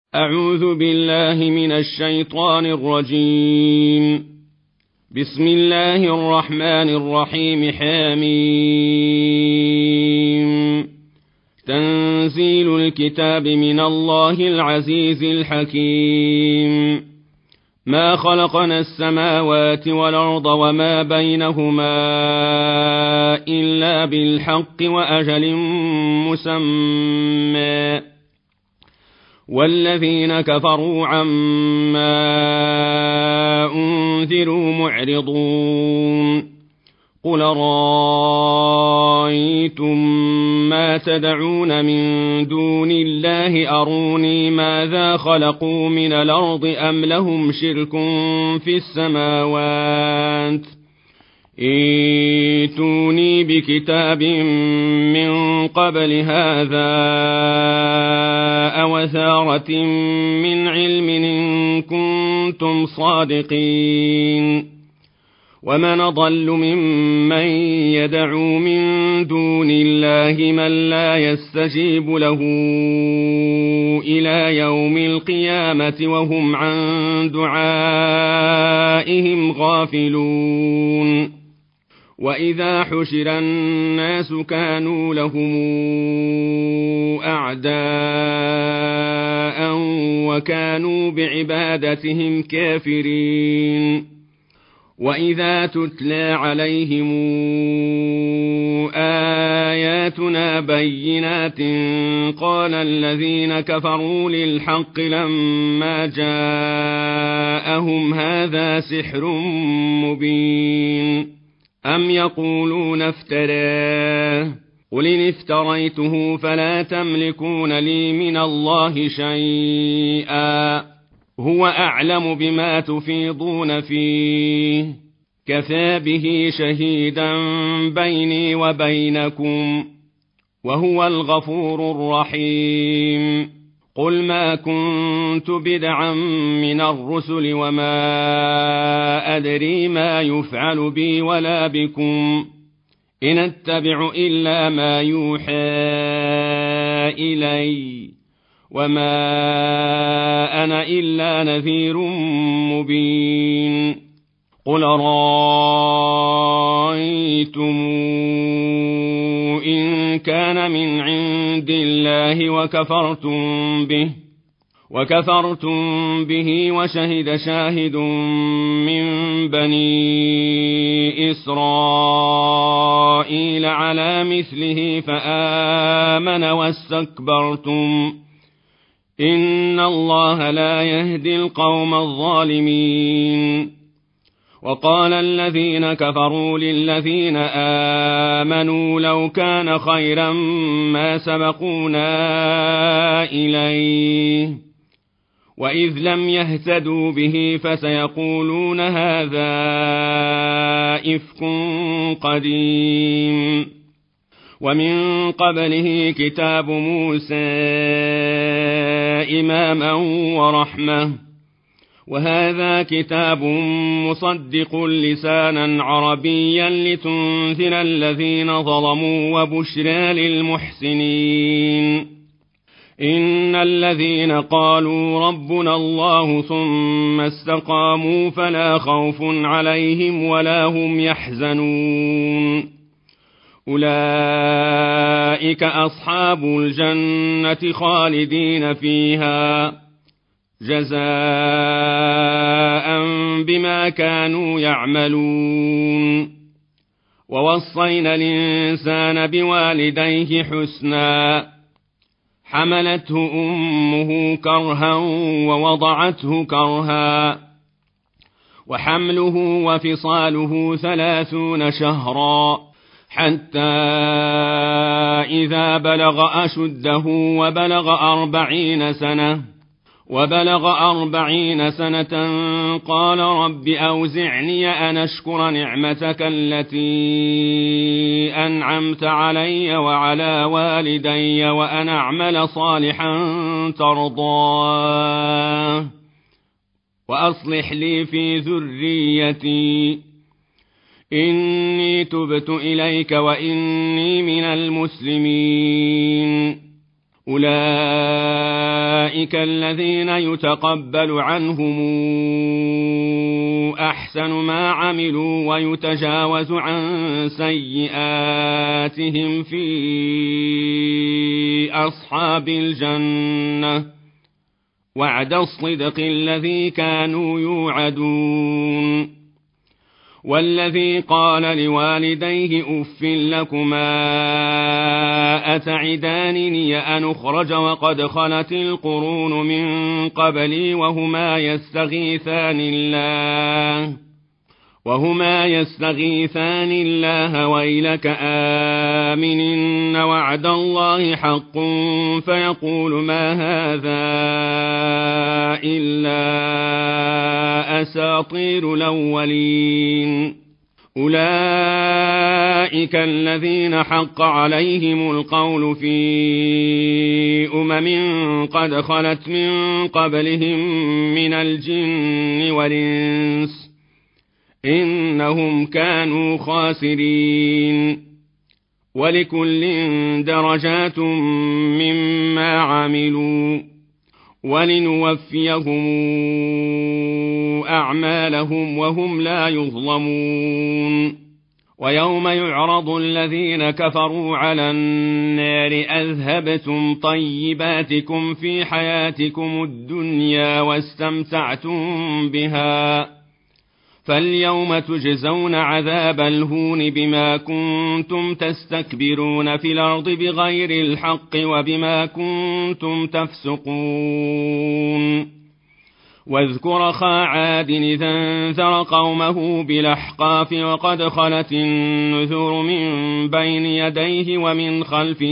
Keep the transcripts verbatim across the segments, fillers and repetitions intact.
أعوذ بالله من الشيطان الرجيم. بسم الله الرحمن الرحيم. حميم. تنزيل الكتاب من الله العزيز الحكيم. ما خلقنا السماوات والأرض وما بينهما إلا بالحق وأجل مسمى، والذين كفروا عما أنذروا معرضون. قل رأيتم ما تدعون من دون الله أروني ماذا خلقوا من الأرض أم لهم شرك في السماوات، ائتوني بكتاب من قبل هذا أو أثارة من علم إن كنتم صادقين. ومن أضل ممن يدعو من دون الله من لا يستجيب له إلى يوم القيامة وهم عن دعائهم غافلون. وإذا حشر الناس كانوا لهم أعداء وكانوا بعبادتهم كافرين. وإذا تتلى عليهم آياتنا بينات قال الذين كفروا للحق لما جاءهم هذا سحر مبين. أم يقولون افتراه، قل إن افتريته فلا تملكون لي من الله شيئا، هو أعلم بما تفيضون فيه، كفى به شهيدا بيني وبينكم، وهو الغفور الرحيم. قل ما كنت بدعا من الرسل وما أدري ما يفعل بي ولا بكم، إن أتبع إلا ما يوحى إلي، وما أنا إلا نذير مبين. قل رأيتم إن كان من عند الله وكفرتم به وكفرتم به وشهد شاهد من بني إسرائيل على مثله فآمن واستكبرتم، إن الله لا يهدي القوم الظالمين. وقال الذين كفروا للذين آمنوا لو كان خيرا ما سبقونا إليه، وإذ لم يهتدوا به فسيقولون هذا إفك قديم. ومن قبله كتاب موسى إماما ورحمة، وهذا كتاب مصدق لسانا عربيا لتنذر الذين ظلموا وبشرى للمحسنين. إن الذين قالوا ربنا الله ثم استقاموا فلا خوف عليهم ولا هم يحزنون، أولئك أصحاب الجنة خالدين فيها جزاء بما كانوا يعملون. ووصينا الإنسان بوالديه حسنا، حملته أمه كرها ووضعته كرها، وحمله وفصاله ثلاثون شهرا، حتى إذا بلغ أشده وبلغ أربعين سنة وبلغ أربعين سنة قال رب أوزعني أن أشكر نعمتك التي أنعمت علي وعلى والدي وأن أعمل صالحا ترضاه وأصلح لي في ذريتي إني تبت إليك وإني من المسلمين. أولئك أولئك الذين يتقبل عنهم أحسن ما عملوا ويتجاوز عن سيئاتهم في أصحاب الجنة وعد الصدق الذي كانوا يوعدون. والذي قال لوالديه أف لكما أتعدانني أن أخرج وقد خلت القرون من قبلي وهما يستغيثان الله وهما يستغيثان الله ويلك آمن إن وعد الله حق فيقول ما هذا إلا أساطير الأولين. أولئك الذين حق عليهم القول في أمم قد خلت من قبلهم من الجن والإنس إنهم كانوا خاسرين. ولكل درجات مما عملوا ولنوفيهم أعمالهم وهم لا يظلمون. ويوم يعرض الذين كفروا على النار أذهبتم طيباتكم في حياتكم الدنيا واستمتعتم بها فاليوم تجزون عذاب الهون بما كنتم تستكبرون في الأرض بغير الحق وبما كنتم تفسقون. واذكر أخا عاد إذ انذر قومه بالأحقاف وقد خلت النذر من بين يديه ومن خلفه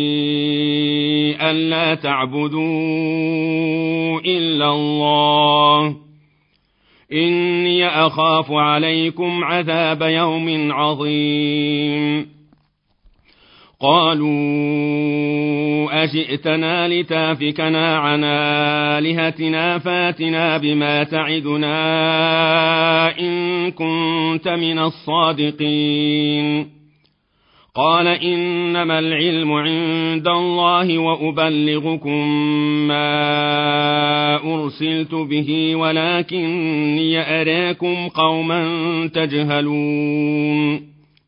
ألا تعبدوا إلا الله إني أخاف عليكم عذاب يوم عظيم. قالوا أجئتنا لتافكنا عن آلهتنا فاتنا بما تعدنا إن كنت من الصادقين. قال إنما العلم عند الله وأبلغكم ما أرسلت به ولكني أراكم قوما تجهلون.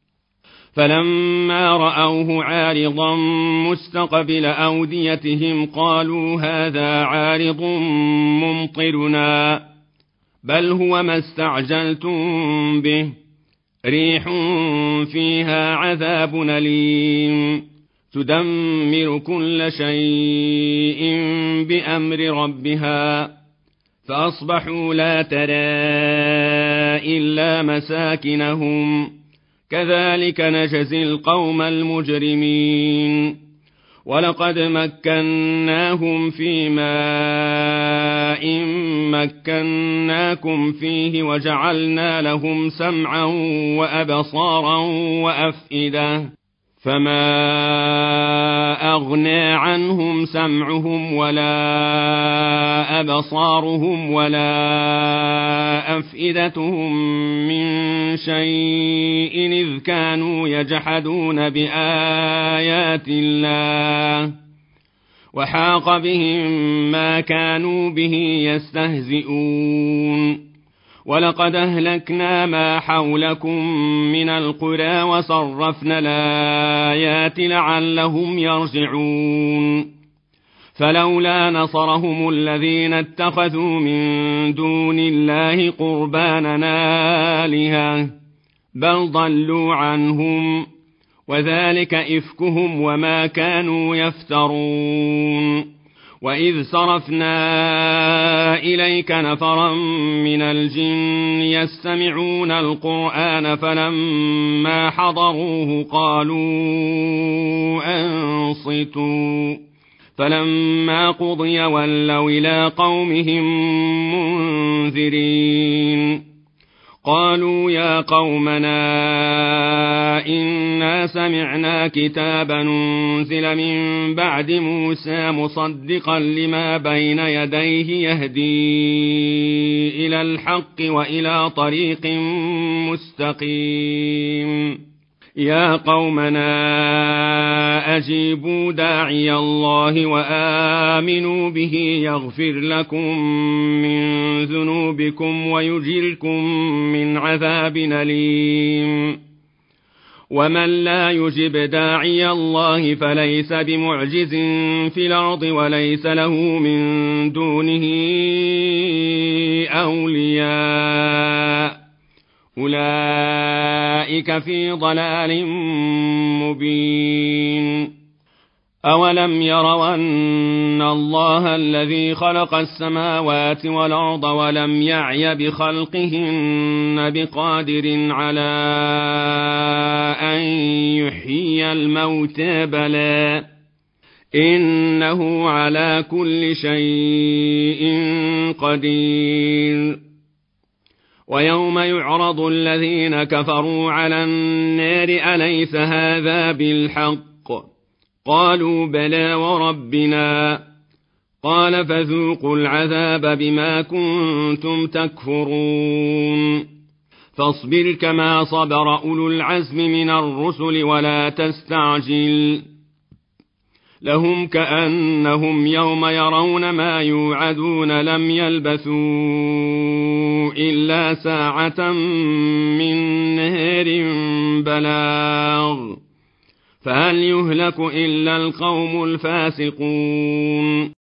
فلما رأوه عارضا مستقبل أوديتهم قالوا هذا عارض ممطرنا بل هو ما استعجلتم به ريح فيها عذاب أليم تدمر كل شيء بأمر ربها فأصبحوا لا ترى إلا مساكنهم كذلك نجزي القوم المجرمين. ولقد مكناهم في ماء مكناكم فيه وجعلنا لهم سمعا وأبصارا وأفئدة فما أغنى عنهم سمعهم ولا أبصارهم ولا أفئدتهم من شيء إذ كانوا يجحدون بآيات الله وحاق بهم ما كانوا به يستهزئون. ولقد أهلكنا ما حولكم من القرى وصرفنا الآيات لعلهم يرجعون. فلولا نصرهم الذين اتخذوا من دون الله قربانا آلهة بل ضلوا عنهم وذلك إفكهم وما كانوا يفترون. وإذ صرفنا إليك نفرا من الجن يستمعون القرآن فلما حضروه قالوا أنصتوا فلما قضي ولوا إلى قومهم منذرين. قالوا يا قومنا إنا سمعنا كتابا أنزل من بعد موسى مصدقا لما بين يديه يهدي إلى الحق وإلى طريق مستقيم يا قومنا أجيبوا داعي الله وآمنوا به يغفر لكم من ذنوبكم ويجركم من عذاب أليم ومن لا يجب داعي الله فليس بمعجز في الأرض وليس له من دونه أولياء أولئك في ضلال مبين أولم يروا أن الله الذي خلق السماوات والأرض ولم يعي بخلقهن بقادر على أن يحيي الموتى بلى إنه على كل شيء قدير ويوم يعرض الذين كفروا على النار أليس هذا بالحق قالوا بلى وربنا قال فذوقوا العذاب بما كنتم تكفرون فاصبر كما صبر أولو العزم من الرسل ولا تستعجل لهم كأنهم يوم يرون ما يوعدون لم يلبثوا إلا ساعة من نهار بلاغ فهل يهلك إلا القوم الفاسقون